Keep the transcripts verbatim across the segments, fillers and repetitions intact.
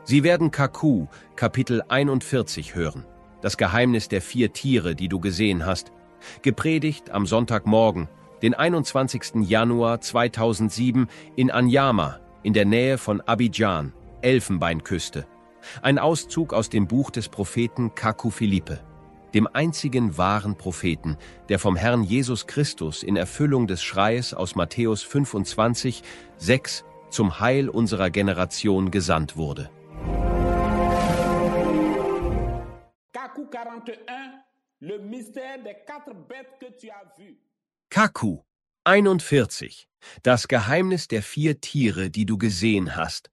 Sie werden Kaku, Kapitel einundvierzig hören, das Geheimnis der vier Tiere, die du gesehen hast, gepredigt am Sonntagmorgen, den einundzwanzigsten Januar zweitausendsieben in Anyama, in der Nähe von Abidjan, Elfenbeinküste. Ein Auszug aus dem Buch des Propheten Kaku Philippe, dem einzigen wahren Propheten, der vom Herrn Jesus Christus in Erfüllung des Schreies aus Matthäus fünfundzwanzig, sechs zum Heil unserer Generation gesandt wurde. Kaku quarante-et-un, le mystère des quatre bêtes que tu as vues. Kaku einundvierzig, das Geheimnis der vier Tiere, die du gesehen hast.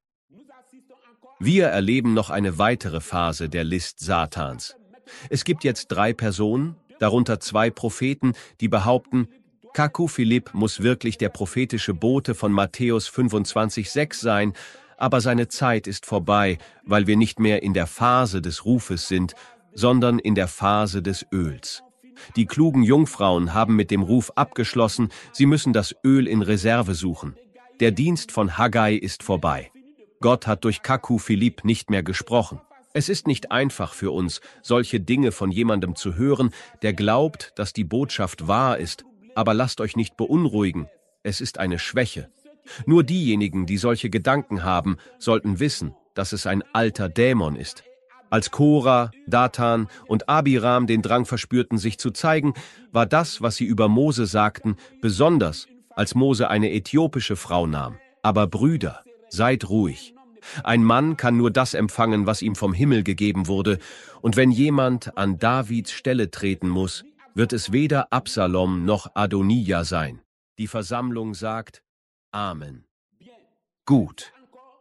Wir erleben noch eine weitere Phase der List Satans. Es gibt jetzt drei Personen, darunter zwei Propheten, die behaupten, Kaku Philippe muss wirklich der prophetische Bote von Matthäus fünfundzwanzig, sechs sein, aber seine Zeit ist vorbei, weil wir nicht mehr in der Phase des Rufes sind, sondern in der Phase des Öls. Die klugen Jungfrauen haben mit dem Ruf abgeschlossen, sie müssen das Öl in Reserve suchen. Der Dienst von Haggai ist vorbei. Gott hat durch Kaku Philippe nicht mehr gesprochen. Es ist nicht einfach für uns, solche Dinge von jemandem zu hören, der glaubt, dass die Botschaft wahr ist, aber lasst euch nicht beunruhigen, es ist eine Schwäche. Nur diejenigen, die solche Gedanken haben, sollten wissen, dass es ein alter Dämon ist. Als Korah, Datan und Abiram den Drang verspürten, sich zu zeigen, war das, was sie über Mose sagten, besonders, als Mose eine äthiopische Frau nahm. Aber Brüder, seid ruhig. Ein Mann kann nur das empfangen, was ihm vom Himmel gegeben wurde, und wenn jemand an Davids Stelle treten muss, wird es weder Absalom noch Adonija sein. Die Versammlung sagt Amen. Gut.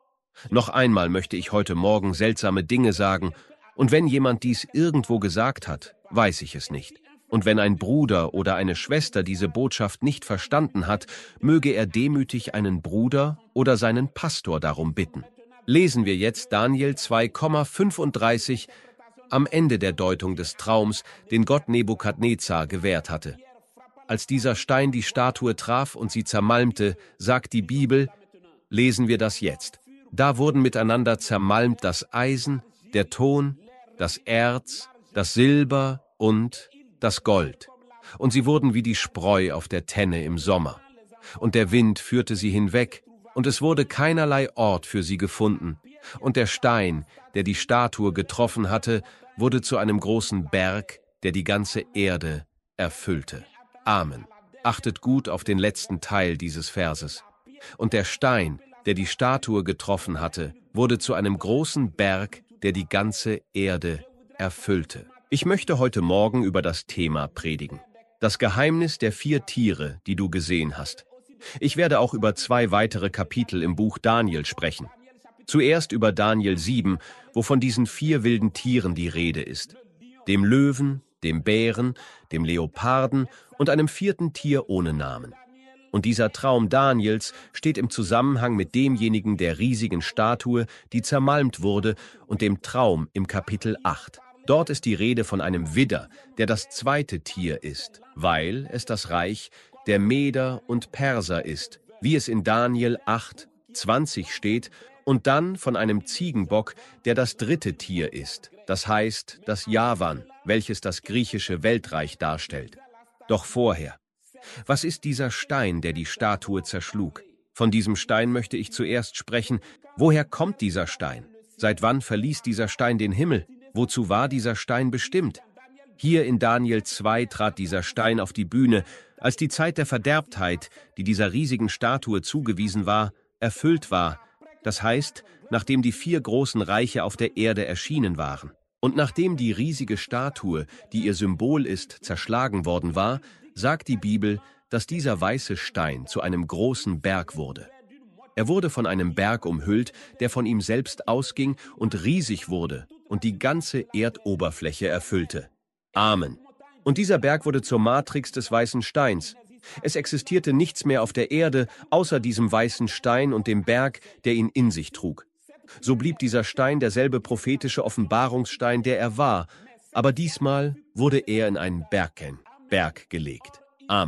Noch einmal möchte ich heute Morgen seltsame Dinge sagen, und wenn jemand dies irgendwo gesagt hat, weiß ich es nicht. Und wenn ein Bruder oder eine Schwester diese Botschaft nicht verstanden hat, möge er demütig einen Bruder oder seinen Pastor darum bitten. Lesen wir jetzt Daniel zwei, fünfunddreißig am Ende der Deutung des Traums, den Gott Nebukadnezar gewährt hatte. Als dieser Stein die Statue traf und sie zermalmte, sagt die Bibel, lesen wir das jetzt. Da wurden miteinander zermalmt das Eisen, der Ton, das Erz, das Silber und das Gold. Und sie wurden wie die Spreu auf der Tenne im Sommer. Und der Wind führte sie hinweg, und es wurde keinerlei Ort für sie gefunden. Und der Stein, der die Statue getroffen hatte, wurde zu einem großen Berg, der die ganze Erde erfüllte. Amen. Achtet gut auf den letzten Teil dieses Verses. Und der Stein, der die Statue getroffen hatte, wurde zu einem großen Berg, der die ganze Erde erfüllte. Ich möchte heute Morgen über das Thema predigen. Das Geheimnis der vier Tiere, die du gesehen hast. Ich werde auch über zwei weitere Kapitel im Buch Daniel sprechen. Zuerst über Daniel sieben, wo von diesen vier wilden Tieren die Rede ist. Dem Löwen, dem Bären, dem Leoparden und einem vierten Tier ohne Namen. Und dieser Traum Daniels steht im Zusammenhang mit demjenigen der riesigen Statue, die zermalmt wurde, und dem Traum im Kapitel acht. Dort ist die Rede von einem Widder, der das zweite Tier ist, weil es das Reich der Meder und Perser ist, wie es in Daniel acht, zwanzig steht, und dann von einem Ziegenbock, der das dritte Tier ist, das heißt das Javan, welches das griechische Weltreich darstellt. Doch vorher. Was ist dieser Stein, der die Statue zerschlug? Von diesem Stein möchte ich zuerst sprechen. Woher kommt dieser Stein? Seit wann verließ dieser Stein den Himmel? Wozu war dieser Stein bestimmt? Hier in Daniel zwei trat dieser Stein auf die Bühne, als die Zeit der Verderbtheit, die dieser riesigen Statue zugewiesen war, erfüllt war. Das heißt, nachdem die vier großen Reiche auf der Erde erschienen waren. Und nachdem die riesige Statue, die ihr Symbol ist, zerschlagen worden war, sagt die Bibel, dass dieser weiße Stein zu einem großen Berg wurde. Er wurde von einem Berg umhüllt, der von ihm selbst ausging und riesig wurde und die ganze Erdoberfläche erfüllte. Amen. Und dieser Berg wurde zur Matrix des weißen Steins. Es existierte nichts mehr auf der Erde, außer diesem weißen Stein und dem Berg, der ihn in sich trug. So blieb dieser Stein derselbe prophetische Offenbarungsstein, der er war, aber diesmal wurde er in einen Berg, Berg gelegt. Amen.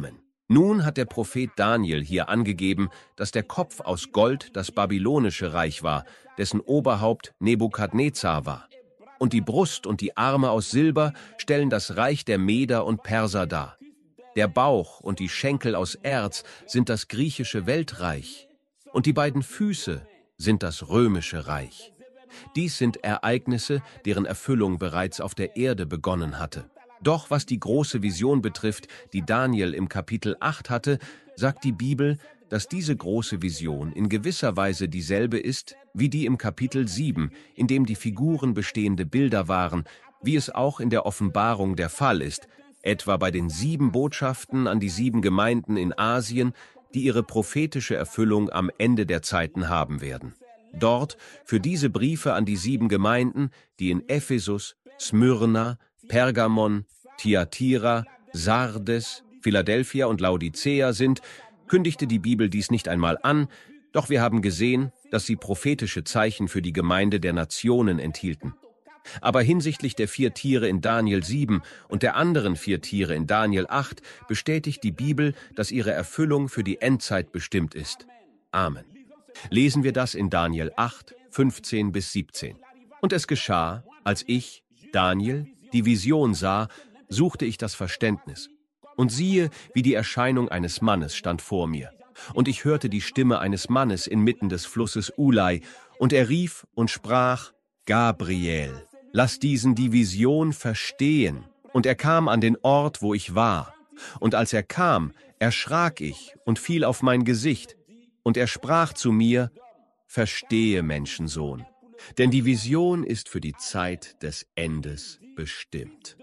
Nun hat der Prophet Daniel hier angegeben, dass der Kopf aus Gold das babylonische Reich war, dessen Oberhaupt Nebukadnezar war. Und die Brust und die Arme aus Silber stellen das Reich der Meder und Perser dar. Der Bauch und die Schenkel aus Erz sind das griechische Weltreich. Und die beiden Füße sind das römische Reich. Dies sind Ereignisse, deren Erfüllung bereits auf der Erde begonnen hatte. Doch was die große Vision betrifft, die Daniel im Kapitel acht hatte, sagt die Bibel, dass diese große Vision in gewisser Weise dieselbe ist wie die im Kapitel sieben, in dem die Figuren bestehende Bilder waren, wie es auch in der Offenbarung der Fall ist, etwa bei den sieben Botschaften an die sieben Gemeinden in Asien, die ihre prophetische Erfüllung am Ende der Zeiten haben werden. Dort, für diese Briefe an die sieben Gemeinden, die in Ephesus, Smyrna, Pergamon, Thyatira, Sardes, Philadelphia und Laodicea sind, kündigte die Bibel dies nicht einmal an, doch wir haben gesehen, dass sie prophetische Zeichen für die Gemeinde der Nationen enthielten. Aber hinsichtlich der vier Tiere in Daniel sieben und der anderen vier Tiere in Daniel acht bestätigt die Bibel, dass ihre Erfüllung für die Endzeit bestimmt ist. Amen. Lesen wir das in Daniel acht, fünfzehn bis siebzehn. Und es geschah, als ich, Daniel, die Vision sah, suchte ich das Verständnis. Und siehe, wie die Erscheinung eines Mannes stand vor mir. Und ich hörte die Stimme eines Mannes inmitten des Flusses Ulai, und er rief und sprach, Gabriel, lass diesen die Vision verstehen. Und er kam an den Ort, wo ich war. Und als er kam, erschrak ich und fiel auf mein Gesicht. Und er sprach zu mir, verstehe, Menschensohn, denn die Vision ist für die Zeit des Endes bestimmt.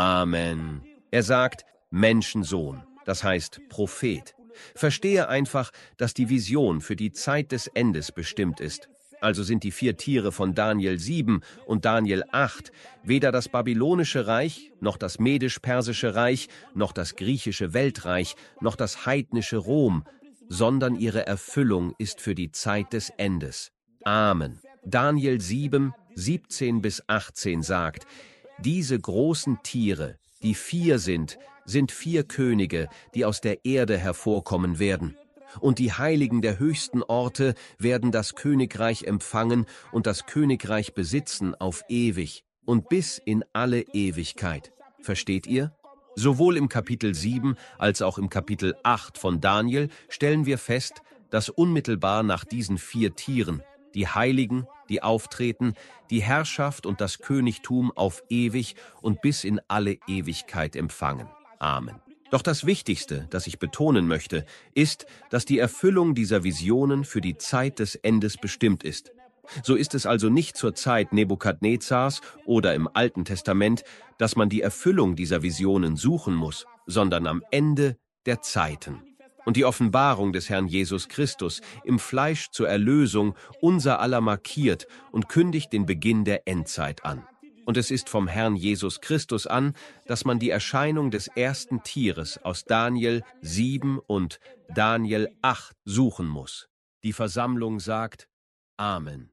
Amen. Er sagt, Menschensohn, das heißt Prophet. Verstehe einfach, dass die Vision für die Zeit des Endes bestimmt ist. Also sind die vier Tiere von Daniel sieben und Daniel acht weder das babylonische Reich, noch das medisch-persische Reich, noch das griechische Weltreich, noch das heidnische Rom, sondern ihre Erfüllung ist für die Zeit des Endes. Amen. Daniel sieben, siebzehn bis achtzehn sagt, diese großen Tiere, die vier sind, sind vier Könige, die aus der Erde hervorkommen werden. Und die Heiligen der höchsten Orte werden das Königreich empfangen und das Königreich besitzen auf ewig und bis in alle Ewigkeit. Versteht ihr? Sowohl im Kapitel sieben als auch im Kapitel acht von Daniel stellen wir fest, dass unmittelbar nach diesen vier Tieren die Heiligen, die auftreten, die Herrschaft und das Königtum auf ewig und bis in alle Ewigkeit empfangen. Amen. Doch das Wichtigste, das ich betonen möchte, ist, dass die Erfüllung dieser Visionen für die Zeit des Endes bestimmt ist. So ist es also nicht zur Zeit Nebukadnezars oder im Alten Testament, dass man die Erfüllung dieser Visionen suchen muss, sondern am Ende der Zeiten. Und die Offenbarung des Herrn Jesus Christus im Fleisch zur Erlösung unser aller markiert und kündigt den Beginn der Endzeit an. Und es ist vom Herrn Jesus Christus an, dass man die Erscheinung des ersten Tieres aus Daniel sieben und Daniel acht suchen muss. Die Versammlung sagt Amen.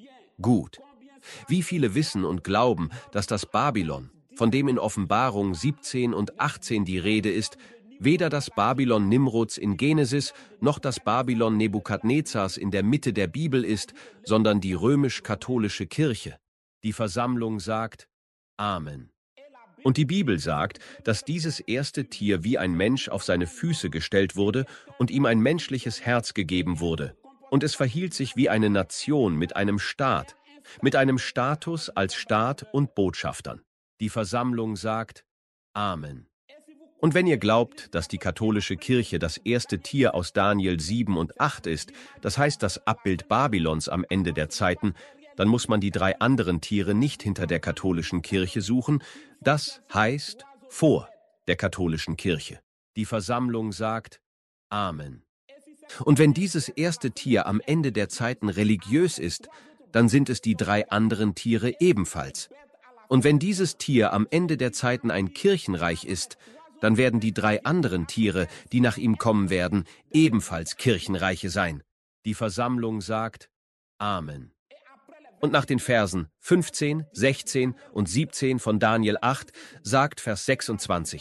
Gut. Wie viele wissen und glauben, dass das Babylon, von dem in Offenbarung siebzehn und achtzehn die Rede ist, weder das Babylon Nimrods in Genesis noch das Babylon Nebukadnezars in der Mitte der Bibel ist, sondern die römisch-katholische Kirche. Die Versammlung sagt Amen. Und die Bibel sagt, dass dieses erste Tier wie ein Mensch auf seine Füße gestellt wurde und ihm ein menschliches Herz gegeben wurde. Und es verhielt sich wie eine Nation mit einem Staat, mit einem Status als Staat und Botschaftern. Die Versammlung sagt Amen. Und wenn ihr glaubt, dass die katholische Kirche das erste Tier aus Daniel sieben und acht ist, das heißt das Abbild Babylons am Ende der Zeiten, dann muss man die drei anderen Tiere nicht hinter der katholischen Kirche suchen, das heißt vor der katholischen Kirche. Die Versammlung sagt Amen. Und wenn dieses erste Tier am Ende der Zeiten religiös ist, dann sind es die drei anderen Tiere ebenfalls. Und wenn dieses Tier am Ende der Zeiten ein Kirchenreich ist, dann werden die drei anderen Tiere, die nach ihm kommen werden, ebenfalls Kirchenreiche sein. Die Versammlung sagt Amen. Und nach den Versen fünfzehn, sechzehn und siebzehn von Daniel acht sagt Vers sechsundzwanzig,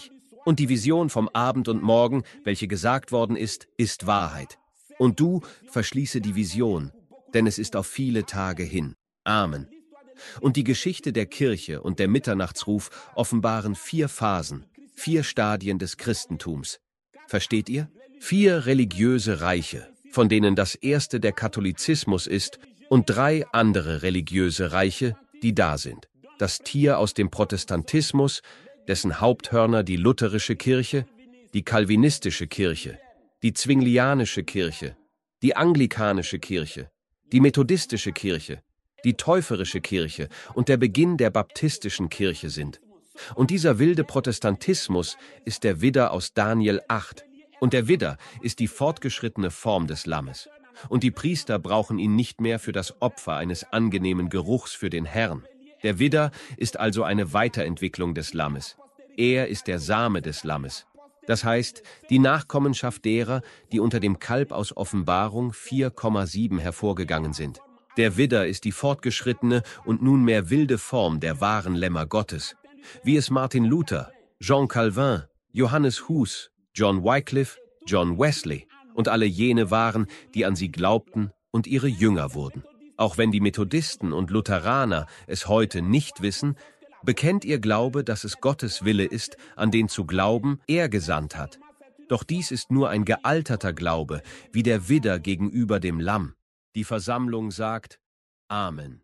Und die Vision vom Abend und Morgen, welche gesagt worden ist, ist Wahrheit. Und du verschließe die Vision, denn es ist auf viele Tage hin. Amen. Und die Geschichte der Kirche und der Mitternachtsruf offenbaren vier Phasen, vier Stadien des Christentums. Versteht ihr? Vier religiöse Reiche, von denen das erste der Katholizismus ist, und drei andere religiöse Reiche, die da sind. Das Tier aus dem Protestantismus, dessen Haupthörner die lutherische Kirche, die calvinistische Kirche, die zwinglianische Kirche, die anglikanische Kirche, die methodistische Kirche, die täuferische Kirche und der Beginn der baptistischen Kirche sind. Und dieser wilde Protestantismus ist der Widder aus Daniel acht. Und der Widder ist die fortgeschrittene Form des Lammes. Und die Priester brauchen ihn nicht mehr für das Opfer eines angenehmen Geruchs für den Herrn. Der Widder ist also eine Weiterentwicklung des Lammes. Er ist der Same des Lammes. Das heißt, die Nachkommenschaft derer, die unter dem Kalb aus Offenbarung vier Komma sieben hervorgegangen sind. Der Widder ist die fortgeschrittene und nunmehr wilde Form der wahren Lämmer Gottes, wie es Martin Luther, Jean Calvin, Johannes Hus, John Wycliffe, John Wesley und alle jene waren, die an sie glaubten und ihre Jünger wurden. Auch wenn die Methodisten und Lutheraner es heute nicht wissen, bekennt ihr Glaube, dass es Gottes Wille ist, an den zu glauben er gesandt hat. Doch dies ist nur ein gealterter Glaube, wie der Widder gegenüber dem Lamm. Die Versammlung sagt Amen.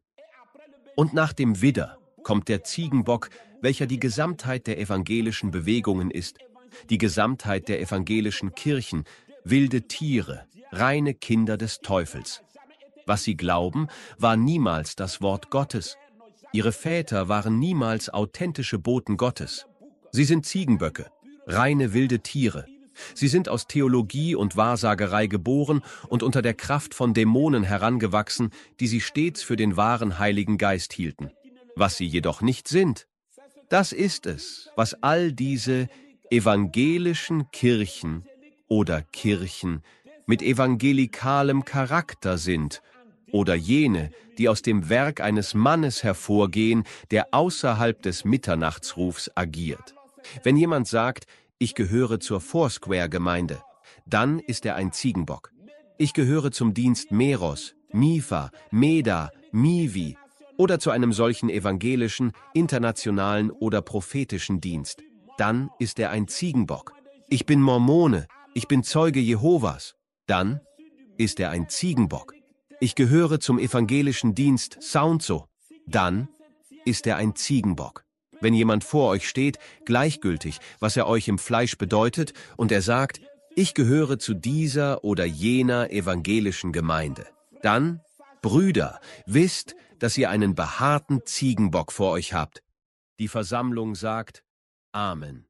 Und nach dem Widder kommt der Ziegenbock, welcher die Gesamtheit der evangelischen Bewegungen ist, die Gesamtheit der evangelischen Kirchen, wilde Tiere, reine Kinder des Teufels. Was sie glauben, war niemals das Wort Gottes. Ihre Väter waren niemals authentische Boten Gottes. Sie sind Ziegenböcke, reine wilde Tiere. Sie sind aus Theologie und Wahrsagerei geboren und unter der Kraft von Dämonen herangewachsen, die sie stets für den wahren Heiligen Geist hielten. Was sie jedoch nicht sind, das ist es, was all diese evangelischen Kirchen oder Kirchen mit evangelikalem Charakter sind oder jene, die aus dem Werk eines Mannes hervorgehen, der außerhalb des Mitternachtsrufs agiert. Wenn jemand sagt, ich gehöre zur Foursquare-Gemeinde, dann ist er ein Ziegenbock. Ich gehöre zum Dienst Meros, Mifa, Meda, Mivi oder zu einem solchen evangelischen, internationalen oder prophetischen Dienst. Dann ist er ein Ziegenbock. Ich bin Mormone, ich bin Zeuge Jehovas. Dann ist er ein Ziegenbock. Ich gehöre zum evangelischen Dienst Soundso. Dann ist er ein Ziegenbock. Wenn jemand vor euch steht, gleichgültig, was er euch im Fleisch bedeutet, und er sagt, ich gehöre zu dieser oder jener evangelischen Gemeinde, dann, Brüder, wisst, dass ihr einen behaarten Ziegenbock vor euch habt. Die Versammlung sagt Amen.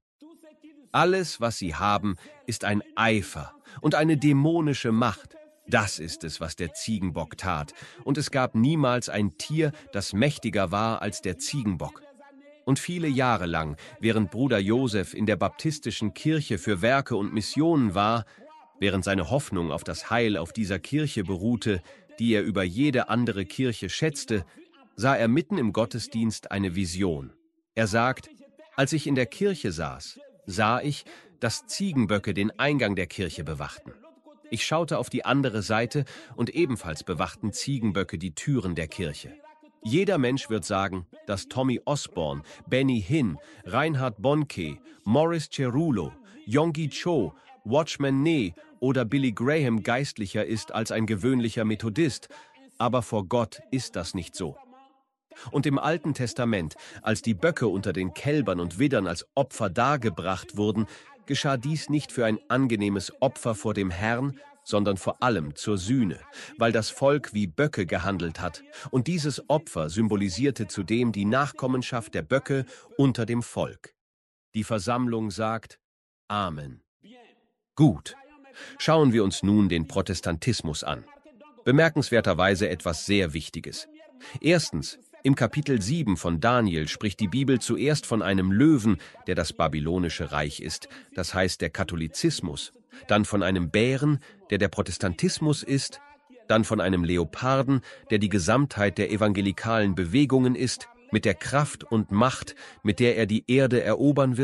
Alles, was sie haben, ist ein Eifer und eine dämonische Macht. Das ist es, was der Ziegenbock tat, und es gab niemals ein Tier, das mächtiger war als der Ziegenbock. Und viele Jahre lang, während Bruder Josef in der baptistischen Kirche für Werke und Missionen war, während seine Hoffnung auf das Heil auf dieser Kirche beruhte, die er über jede andere Kirche schätzte, sah er mitten im Gottesdienst eine Vision. Er sagt, als ich in der Kirche saß, sah ich, dass Ziegenböcke den Eingang der Kirche bewachten. Ich schaute auf die andere Seite und ebenfalls bewachten Ziegenböcke die Türen der Kirche. Jeder Mensch wird sagen, dass Tommy Osborne, Benny Hinn, Reinhard Bonnke, Morris Cerullo, Yonggi Cho, Watchman Nee oder Billy Graham geistlicher ist als ein gewöhnlicher Methodist, aber vor Gott ist das nicht so. Und im Alten Testament, als die Böcke unter den Kälbern und Widdern als Opfer dargebracht wurden, geschah dies nicht für ein angenehmes Opfer vor dem Herrn, sondern vor allem zur Sühne, weil das Volk wie Böcke gehandelt hat, und dieses Opfer symbolisierte zudem die Nachkommenschaft der Böcke unter dem Volk. Die Versammlung sagt Amen. Gut, schauen wir uns nun den Protestantismus an. Bemerkenswerterweise etwas sehr Wichtiges. Erstens, im Kapitel sieben von Daniel spricht die Bibel zuerst von einem Löwen, der das babylonische Reich ist, das heißt der Katholizismus, dann von einem Bären, der der Protestantismus ist, dann von einem Leoparden, der die Gesamtheit der evangelikalen Bewegungen ist, mit der Kraft und Macht, mit der er die Erde erobern wird,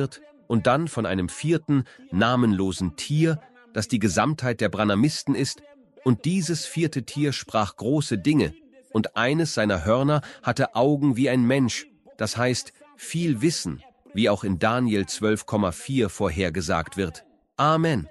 und dann von einem vierten, namenlosen Tier, das die Gesamtheit der Branhamisten ist, und dieses vierte Tier sprach große Dinge, und eines seiner Hörner hatte Augen wie ein Mensch, das heißt viel Wissen, wie auch in Daniel zwölf Komma vier vorhergesagt wird. Amen.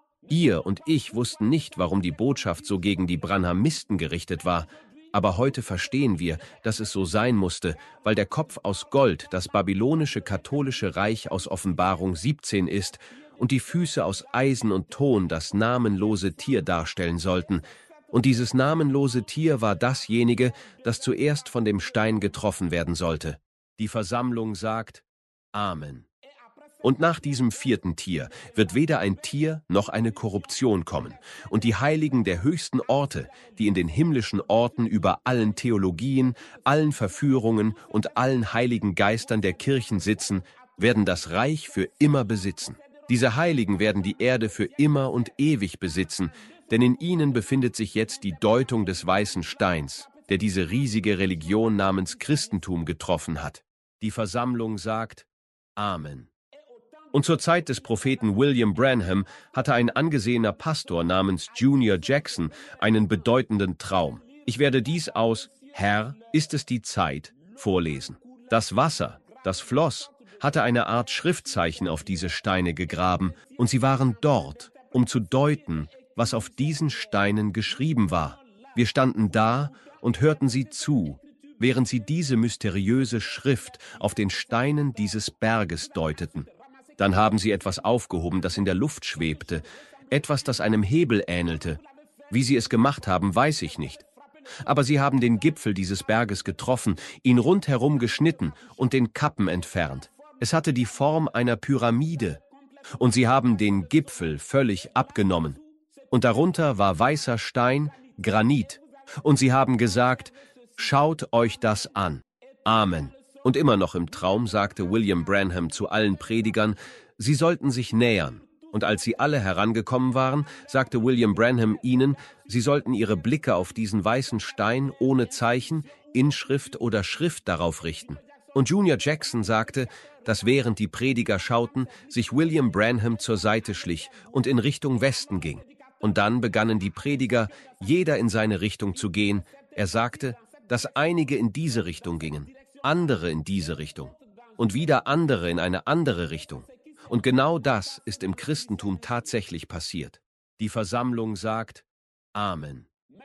Ihr und ich wussten nicht, warum die Botschaft so gegen die Branhamisten gerichtet war, aber heute verstehen wir, dass es so sein musste, weil der Kopf aus Gold das babylonische katholische Reich aus Offenbarung siebzehn ist und die Füße aus Eisen und Ton das namenlose Tier darstellen sollten. Und dieses namenlose Tier war dasjenige, das zuerst von dem Stein getroffen werden sollte. Die Versammlung sagt Amen. Und nach diesem vierten Tier wird weder ein Tier noch eine Korruption kommen. Und die Heiligen der höchsten Orte, die in den himmlischen Orten über allen Theologien, allen Verführungen und allen heiligen Geistern der Kirchen sitzen, werden das Reich für immer besitzen. Diese Heiligen werden die Erde für immer und ewig besitzen, denn in ihnen befindet sich jetzt die Deutung des weißen Steins, der diese riesige Religion namens Christentum getroffen hat. Die Versammlung sagt Amen. Und zur Zeit des Propheten William Branham hatte ein angesehener Pastor namens Junior Jackson einen bedeutenden Traum. Ich werde dies aus Herr, ist es die Zeit vorlesen. Das Wasser, das floss, hatte eine Art Schriftzeichen auf diese Steine gegraben, und sie waren dort, um zu deuten, was auf diesen Steinen geschrieben war. Wir standen da und hörten sie zu, während sie diese mysteriöse Schrift auf den Steinen dieses Berges deuteten. Dann haben sie etwas aufgehoben, das in der Luft schwebte, etwas, das einem Hebel ähnelte. Wie sie es gemacht haben, weiß ich nicht. Aber sie haben den Gipfel dieses Berges getroffen, ihn rundherum geschnitten und den Kappen entfernt. Es hatte die Form einer Pyramide. Und sie haben den Gipfel völlig abgenommen. Und darunter war weißer Stein, Granit. Und sie haben gesagt, schaut euch das an. Amen. Und immer noch im Traum sagte William Branham zu allen Predigern, sie sollten sich nähern. Und als sie alle herangekommen waren, sagte William Branham ihnen, sie sollten ihre Blicke auf diesen weißen Stein ohne Zeichen, Inschrift oder Schrift darauf richten. Und Junior Jackson sagte, dass während die Prediger schauten, sich William Branham zur Seite schlich und in Richtung Westen ging. Und dann begannen die Prediger, jeder in seine Richtung zu gehen. Er sagte, dass einige in diese Richtung gingen, andere in diese Richtung und wieder andere in eine andere Richtung. Und genau das ist im Christentum tatsächlich passiert. Die Versammlung sagt Amen.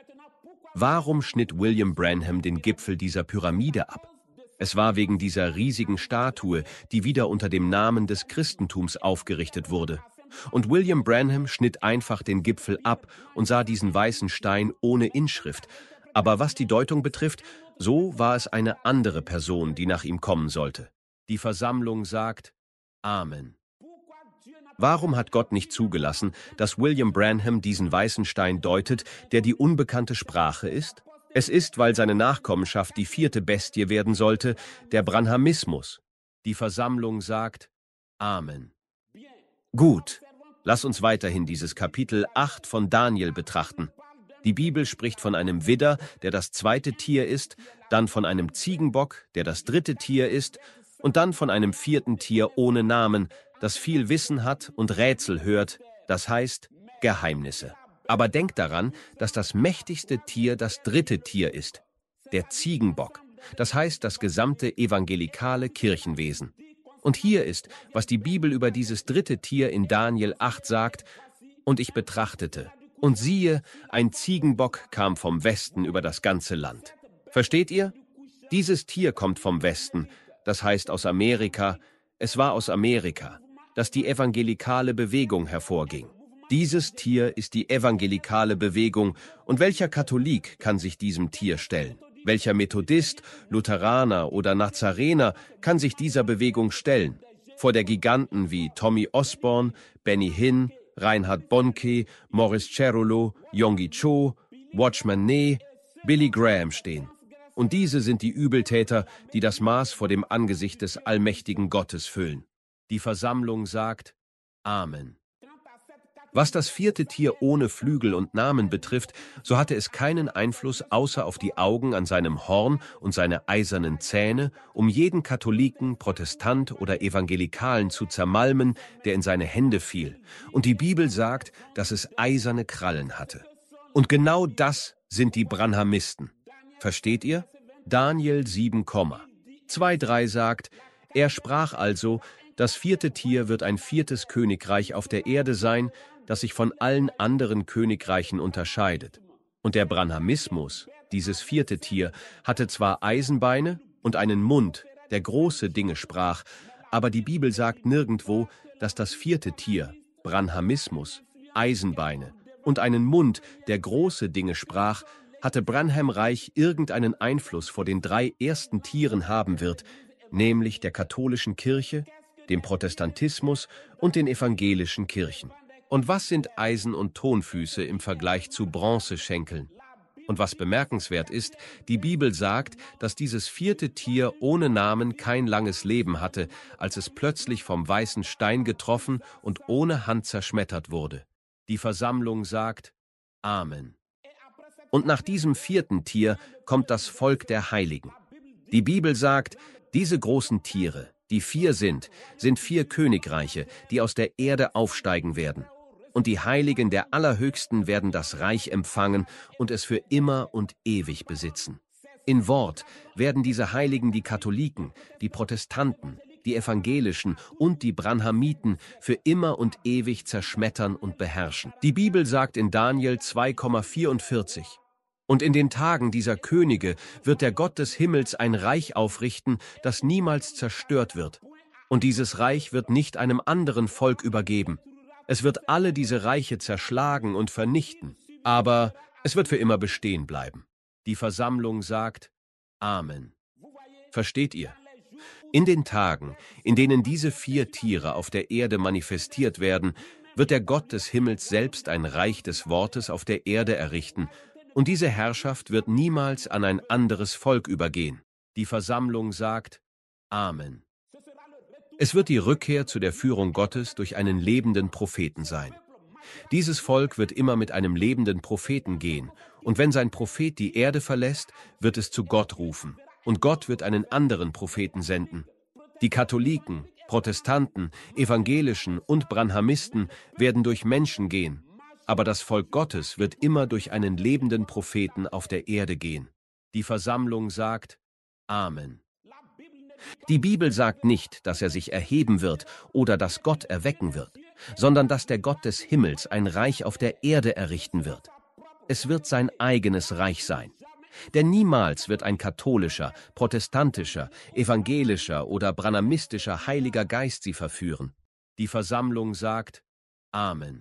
Warum schnitt William Branham den Gipfel dieser Pyramide ab? Es war wegen dieser riesigen Statue, die wieder unter dem Namen des Christentums aufgerichtet wurde. Und William Branham schnitt einfach den Gipfel ab und sah diesen weißen Stein ohne Inschrift. Aber was die Deutung betrifft, so war es eine andere Person, die nach ihm kommen sollte. Die Versammlung sagt Amen. Warum hat Gott nicht zugelassen, dass William Branham diesen weißen Stein deutet, der die unbekannte Sprache ist? Es ist, weil seine Nachkommenschaft die vierte Bestie werden sollte, der Branhamismus. Die Versammlung sagt Amen. Gut, lass uns weiterhin dieses Kapitel acht von Daniel betrachten. Die Bibel spricht von einem Widder, der das zweite Tier ist, dann von einem Ziegenbock, der das dritte Tier ist, und dann von einem vierten Tier ohne Namen, das viel Wissen hat und Rätsel hört, das heißt Geheimnisse. Aber denkt daran, dass das mächtigste Tier das dritte Tier ist, der Ziegenbock, das heißt das gesamte evangelikale Kirchenwesen. Und hier ist, was die Bibel über dieses dritte Tier in Daniel acht sagt, und ich betrachtete, und siehe, ein Ziegenbock kam vom Westen über das ganze Land. Versteht ihr? Dieses Tier kommt vom Westen, das heißt aus Amerika, es war aus Amerika, dass die evangelikale Bewegung hervorging. Dieses Tier ist die evangelikale Bewegung, und welcher Katholik kann sich diesem Tier stellen? Welcher Methodist, Lutheraner oder Nazarener kann sich dieser Bewegung stellen? Vor der Giganten wie Tommy Osborne, Benny Hinn, Reinhard Bonnke, Maurice Cerullo, Yonggi Cho, Watchman Nee, Billy Graham stehen. Und diese sind die Übeltäter, die das Maß vor dem Angesicht des allmächtigen Gottes füllen. Die Versammlung sagt Amen. Was das vierte Tier ohne Flügel und Namen betrifft, so hatte es keinen Einfluss außer auf die Augen an seinem Horn und seine eisernen Zähne, um jeden Katholiken, Protestant oder Evangelikalen zu zermalmen, der in seine Hände fiel. Und die Bibel sagt, dass es eiserne Krallen hatte. Und genau das sind die Branhamisten. Versteht ihr? Daniel sieben, zwei drei sagt, er sprach also, das vierte Tier wird ein viertes Königreich auf der Erde sein, das sich von allen anderen Königreichen unterscheidet. Und der Branhamismus, dieses vierte Tier, hatte zwar Eisenbeine und einen Mund, der große Dinge sprach, aber die Bibel sagt nirgendwo, dass das vierte Tier, Branhamismus, Eisenbeine und einen Mund, der große Dinge sprach, hatte Branham-Reich irgendeinen Einfluss vor den drei ersten Tieren haben wird, nämlich der katholischen Kirche, dem Protestantismus und den evangelischen Kirchen. Und was sind Eisen- und Tonfüße im Vergleich zu Bronzeschenkeln? Und was bemerkenswert ist, die Bibel sagt, dass dieses vierte Tier ohne Namen kein langes Leben hatte, als es plötzlich vom weißen Stein getroffen und ohne Hand zerschmettert wurde. Die Versammlung sagt Amen. Und nach diesem vierten Tier kommt das Volk der Heiligen. Die Bibel sagt, diese großen Tiere, die vier sind, sind vier Königreiche, die aus der Erde aufsteigen werden. Und die Heiligen der Allerhöchsten werden das Reich empfangen und es für immer und ewig besitzen. In Wort werden diese Heiligen die Katholiken, die Protestanten, die Evangelischen und die Branhamiten für immer und ewig zerschmettern und beherrschen. Die Bibel sagt in Daniel zwei, vierundvierzig, und in den Tagen dieser Könige wird der Gott des Himmels ein Reich aufrichten, das niemals zerstört wird. Und dieses Reich wird nicht einem anderen Volk übergeben. Es wird alle diese Reiche zerschlagen und vernichten, aber es wird für immer bestehen bleiben. Die Versammlung sagt Amen. Versteht ihr? In den Tagen, in denen diese vier Tiere auf der Erde manifestiert werden, wird der Gott des Himmels selbst ein Reich des Wortes auf der Erde errichten, und diese Herrschaft wird niemals an ein anderes Volk übergehen. Die Versammlung sagt Amen. Es wird die Rückkehr zu der Führung Gottes durch einen lebenden Propheten sein. Dieses Volk wird immer mit einem lebenden Propheten gehen, und wenn sein Prophet die Erde verlässt, wird es zu Gott rufen, und Gott wird einen anderen Propheten senden. Die Katholiken, Protestanten, Evangelischen und Branhamisten werden durch Menschen gehen, aber das Volk Gottes wird immer durch einen lebenden Propheten auf der Erde gehen. Die Versammlung sagt Amen. Die Bibel sagt nicht, dass er sich erheben wird oder dass Gott erwecken wird, sondern dass der Gott des Himmels ein Reich auf der Erde errichten wird. Es wird sein eigenes Reich sein. Denn niemals wird ein katholischer, protestantischer, evangelischer oder branhamistischer Heiliger Geist sie verführen. Die Versammlung sagt Amen.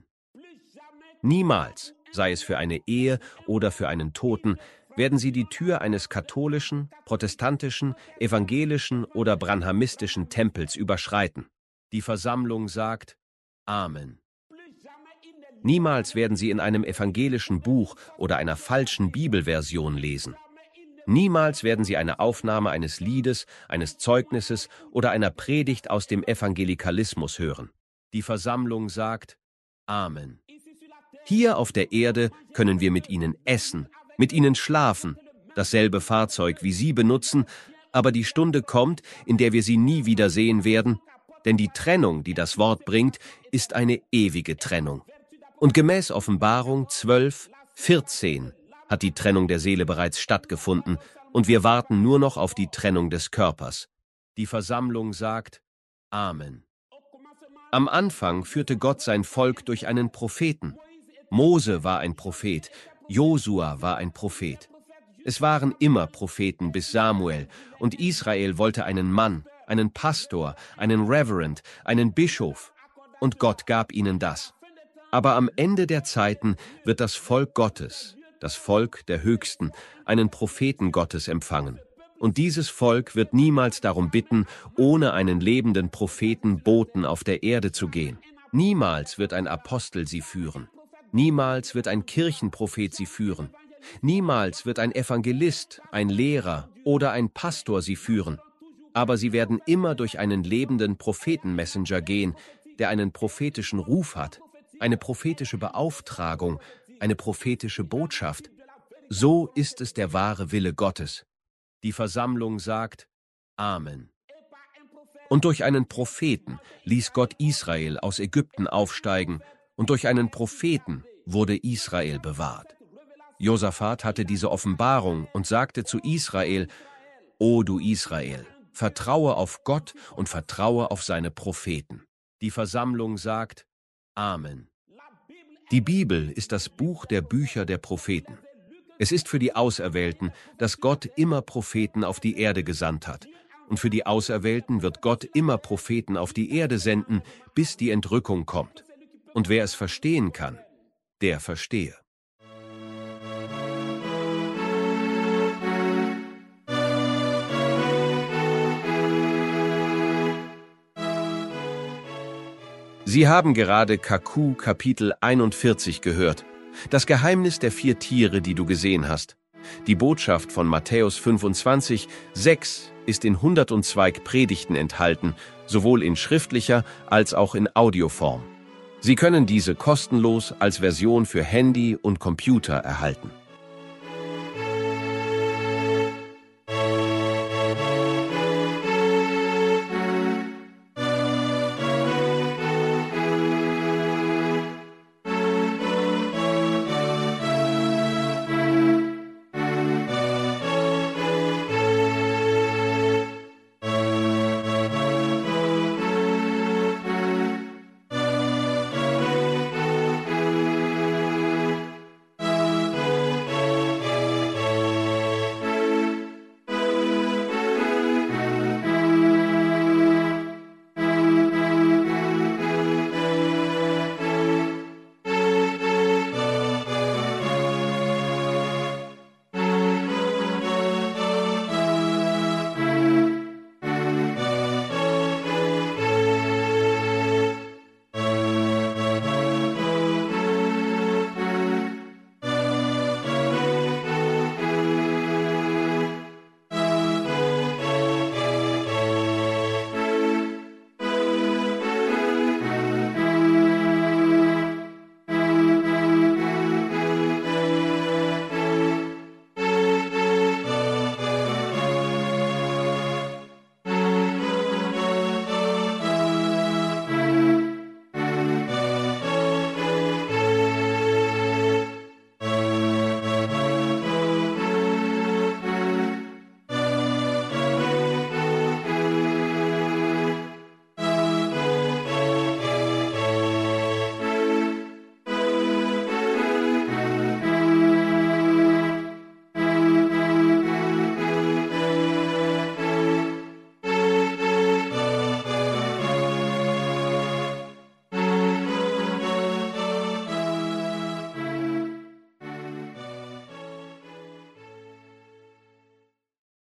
Niemals, sei es für eine Ehe oder für einen Toten, werden sie die Tür eines katholischen, protestantischen, evangelischen oder branhamistischen Tempels überschreiten. Die Versammlung sagt Amen. Niemals werden sie in einem evangelischen Buch oder einer falschen Bibelversion lesen. Niemals werden sie eine Aufnahme eines Liedes, eines Zeugnisses oder einer Predigt aus dem Evangelikalismus hören. Die Versammlung sagt Amen. Hier auf der Erde können wir mit ihnen essen, mit ihnen schlafen, dasselbe Fahrzeug wie sie benutzen, aber die Stunde kommt, in der wir sie nie wieder sehen werden, denn die Trennung, die das Wort bringt, ist eine ewige Trennung. Und gemäß Offenbarung zwölf, vierzehn hat die Trennung der Seele bereits stattgefunden und wir warten nur noch auf die Trennung des Körpers. Die Versammlung sagt Amen. Am Anfang führte Gott sein Volk durch einen Propheten. Mose war ein Prophet, Josua war ein Prophet. Es waren immer Propheten bis Samuel, und Israel wollte einen Mann, einen Pastor, einen Reverend, einen Bischof, und Gott gab ihnen das. Aber am Ende der Zeiten wird das Volk Gottes, das Volk der Höchsten, einen Propheten Gottes empfangen. Und dieses Volk wird niemals darum bitten, ohne einen lebenden Propheten Boten auf der Erde zu gehen. Niemals wird ein Apostel sie führen. Niemals wird ein Kirchenprophet sie führen. Niemals wird ein Evangelist, ein Lehrer oder ein Pastor sie führen. Aber sie werden immer durch einen lebenden Prophetenmessenger gehen, der einen prophetischen Ruf hat, eine prophetische Beauftragung, eine prophetische Botschaft. So ist es der wahre Wille Gottes. Die Versammlung sagt Amen. Und durch einen Propheten ließ Gott Israel aus Ägypten aufsteigen, und durch einen Propheten wurde Israel bewahrt. Josaphat hatte diese Offenbarung und sagte zu Israel: O du Israel, vertraue auf Gott und vertraue auf seine Propheten. Die Versammlung sagt Amen. Die Bibel ist das Buch der Bücher der Propheten. Es ist für die Auserwählten, dass Gott immer Propheten auf die Erde gesandt hat. Und für die Auserwählten wird Gott immer Propheten auf die Erde senden, bis die Entrückung kommt. Und wer es verstehen kann, der verstehe. Sie haben gerade Kaku Kapitel einundvierzig gehört. Das Geheimnis der vier Tiere, die du gesehen hast. Die Botschaft von Matthäus fünfundzwanzig, sechs ist in hundertzwei Predigten enthalten, sowohl in schriftlicher als auch in Audioform. Sie können diese kostenlos als Version für Handy und Computer erhalten.